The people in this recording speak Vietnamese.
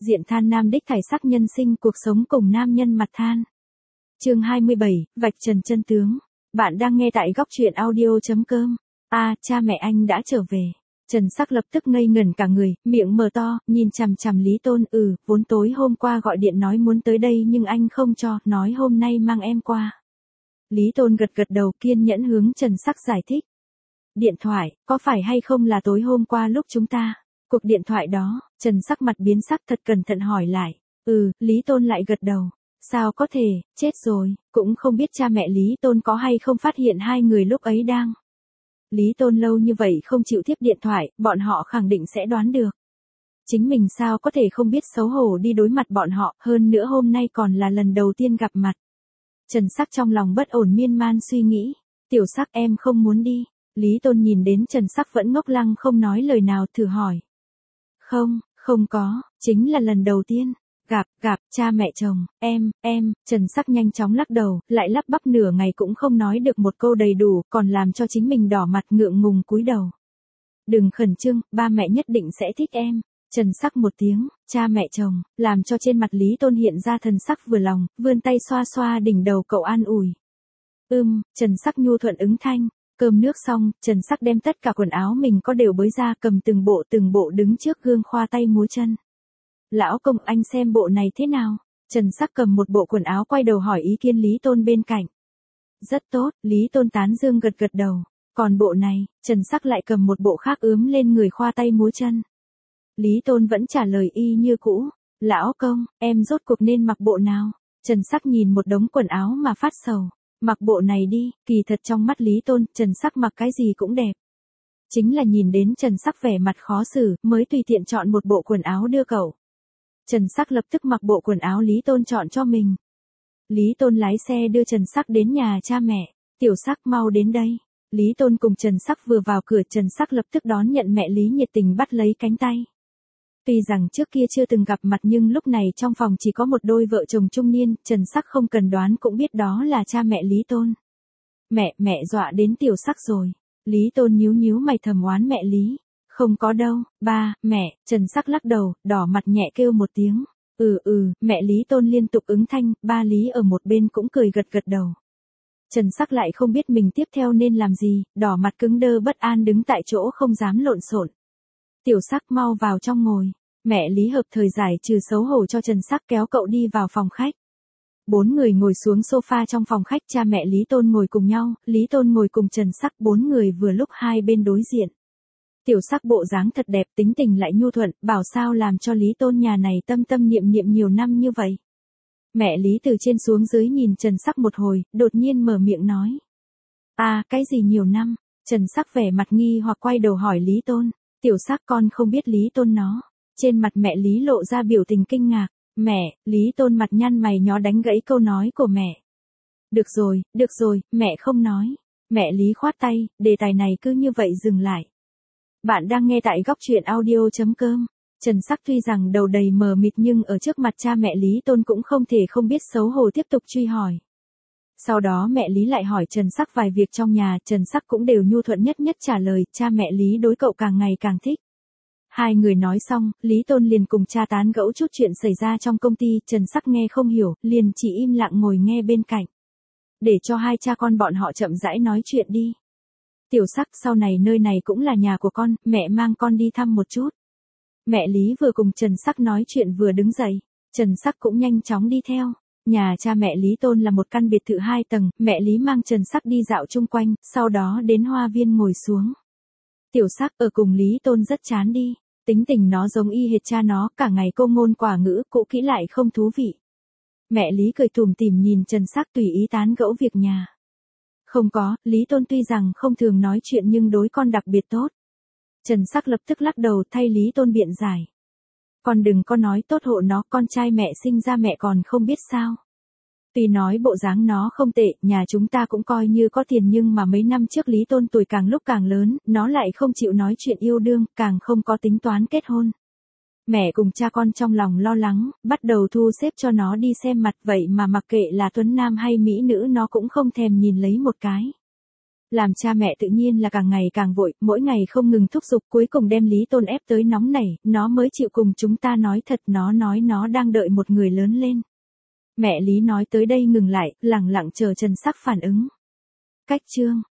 diện than nam đích thải sắc nhân sinh cuộc sống cùng nam nhân mặt than. Chương 27, vạch trần chân tướng. Bạn đang nghe tại góc truyện audio.com. Cha mẹ anh đã trở về. Trần Sắc lập tức ngây ngẩn cả người, miệng mở to, nhìn chằm chằm Lý Tôn. Vốn tối hôm qua gọi điện nói muốn tới đây nhưng anh không cho, nói hôm nay mang em qua. Lý Tôn gật gật đầu, kiên nhẫn hướng Trần Sắc giải thích. Điện thoại, có phải hay không là tối hôm qua lúc chúng ta? Cuộc điện thoại đó, Trần Sắc mặt biến sắc thật cẩn thận hỏi lại. Lý Tôn lại gật đầu. Sao có thể, chết rồi, cũng không biết cha mẹ Lý Tôn có hay không phát hiện hai người lúc ấy đang. Lý Tôn lâu như vậy không chịu tiếp điện thoại, bọn họ khẳng định sẽ đoán được. Chính mình sao có thể không biết xấu hổ đi đối mặt bọn họ, hơn nữa hôm nay còn là lần đầu tiên gặp mặt. Trần Sắc trong lòng bất ổn miên man suy nghĩ. Tiểu Sắc em không muốn đi. Lý Tôn nhìn đến Trần Sắc vẫn ngốc lăng không nói lời nào thử hỏi. Không có, chính là lần đầu tiên. Gặp, cha mẹ chồng, em, Trần Sắc nhanh chóng lắc đầu, lại lắp bắp nửa ngày cũng không nói được một câu đầy đủ, còn làm cho chính mình đỏ mặt ngượng ngùng cúi đầu. Đừng khẩn trương, ba mẹ nhất định sẽ thích em. Trần Sắc một tiếng, cha mẹ chồng, làm cho trên mặt Lý Tôn hiện ra thần sắc vừa lòng, vươn tay xoa xoa đỉnh đầu cậu an ủi. Trần Sắc nhu thuận ứng thanh. Cơm nước xong, Trần Sắc đem tất cả quần áo mình có đều bới ra, cầm từng bộ đứng trước gương khoa tay múa chân. Lão công, anh xem bộ này thế nào? Trần Sắc cầm một bộ quần áo quay đầu hỏi ý kiến Lý Tôn bên cạnh. Rất tốt, Lý Tôn tán dương gật gật đầu. Còn bộ này, Trần Sắc lại cầm một bộ khác ướm lên người khoa tay múa chân. Lý Tôn vẫn trả lời y như cũ. Lão công, em rốt cuộc nên mặc bộ nào? Trần Sắc nhìn một đống quần áo mà phát sầu. Mặc bộ này đi, kỳ thật trong mắt Lý Tôn, Trần Sắc mặc cái gì cũng đẹp. Chính là nhìn đến Trần Sắc vẻ mặt khó xử, mới tùy tiện chọn một bộ quần áo đưa cậu. Trần Sắc lập tức mặc bộ quần áo Lý Tôn chọn cho mình. Lý Tôn lái xe đưa Trần Sắc đến nhà cha mẹ. Tiểu Sắc mau đến đây. Lý Tôn cùng Trần Sắc vừa vào cửa, Trần Sắc lập tức đón nhận mẹ Lý nhiệt tình bắt lấy cánh tay. Tuy rằng trước kia chưa từng gặp mặt nhưng lúc này trong phòng chỉ có một đôi vợ chồng trung niên, Trần Sắc không cần đoán cũng biết đó là cha mẹ Lý Tôn. Mẹ dọa đến Tiểu Sắc rồi. Lý Tôn nhíu mày thầm oán mẹ Lý. Không có đâu, ba, mẹ, Trần Sắc lắc đầu, đỏ mặt nhẹ kêu một tiếng. Mẹ Lý Tôn liên tục ứng thanh, ba Lý ở một bên cũng cười gật đầu. Trần Sắc lại không biết mình tiếp theo nên làm gì, đỏ mặt cứng đơ bất an đứng tại chỗ không dám lộn xộn. Tiểu Sắc mau vào trong ngồi. Mẹ Lý hợp thời giải trừ xấu hổ cho Trần Sắc kéo cậu đi vào phòng khách. 4 người ngồi xuống sofa trong phòng khách, cha mẹ Lý Tôn ngồi cùng nhau, Lý Tôn ngồi cùng Trần Sắc, 4 người vừa lúc hai bên đối diện. Tiểu Sắc bộ dáng thật đẹp, tính tình lại nhu thuận, bảo sao làm cho Lý Tôn nhà này tâm niệm nhiều năm như vậy. Mẹ Lý từ trên xuống dưới nhìn Trần Sắc một hồi, đột nhiên mở miệng nói. Cái gì nhiều năm? Trần Sắc vẻ mặt nghi hoặc quay đầu hỏi Lý Tôn. Tiểu Sắc con không biết Lý Tôn nó. Trên mặt mẹ Lý lộ ra biểu tình kinh ngạc. Mẹ, Lý Tôn mặt nhăn mày nhó đánh gãy câu nói của mẹ. Được rồi, mẹ không nói. Mẹ Lý khoát tay, đề tài này cứ như vậy dừng lại. Bạn đang nghe tại góc truyện audio.com. Trần Sắc tuy rằng đầu đầy mờ mịt nhưng ở trước mặt cha mẹ Lý Tôn cũng không thể không biết xấu hổ tiếp tục truy hỏi. Sau đó mẹ Lý lại hỏi Trần Sắc vài việc trong nhà, Trần Sắc cũng đều nhu thuận nhất trả lời, cha mẹ Lý đối cậu càng ngày càng thích. Hai người nói xong, Lý Tôn liền cùng cha tán gẫu chút chuyện xảy ra trong công ty, Trần Sắc nghe không hiểu, liền chỉ im lặng ngồi nghe bên cạnh. Để cho hai cha con bọn họ chậm rãi nói chuyện đi. Tiểu Sắc, sau này nơi này cũng là nhà của con, mẹ mang con đi thăm một chút. Mẹ Lý vừa cùng Trần Sắc nói chuyện vừa đứng dậy, Trần Sắc cũng nhanh chóng đi theo. Nhà cha mẹ Lý Tôn là một căn biệt thự 2 tầng, mẹ Lý mang Trần Sắc đi dạo chung quanh, sau đó đến hoa viên ngồi xuống. Tiểu Sắc ở cùng Lý Tôn rất chán đi, tính tình nó giống y hệt cha nó, cả ngày cô ngôn quả ngữ, cũ kỹ lại không thú vị. Mẹ Lý cười tủm tỉm nhìn Trần Sắc tùy ý tán gẫu việc nhà. Không có, Lý Tôn tuy rằng không thường nói chuyện nhưng đối con đặc biệt tốt. Trần Sắc lập tức lắc đầu thay Lý Tôn biện giải. Con đừng có nói tốt hộ nó, con trai mẹ sinh ra mẹ còn không biết sao. Tuy nói bộ dáng nó không tệ, nhà chúng ta cũng coi như có tiền nhưng mà mấy năm trước Lý Tôn tuổi càng lúc càng lớn, nó lại không chịu nói chuyện yêu đương, càng không có tính toán kết hôn. Mẹ cùng cha con trong lòng lo lắng, bắt đầu thu xếp cho nó đi xem mặt, vậy mà mặc kệ là tuấn nam hay mỹ nữ nó cũng không thèm nhìn lấy một cái. Làm cha mẹ tự nhiên là càng ngày càng vội, mỗi ngày không ngừng thúc giục, cuối cùng đem Lý Tôn ép tới nóng nảy, nó mới chịu cùng chúng ta nói thật, nó nói nó đang đợi một người lớn lên. Mẹ Lý nói tới đây ngừng lại, lẳng lặng chờ Trần Sắc phản ứng. Cách chương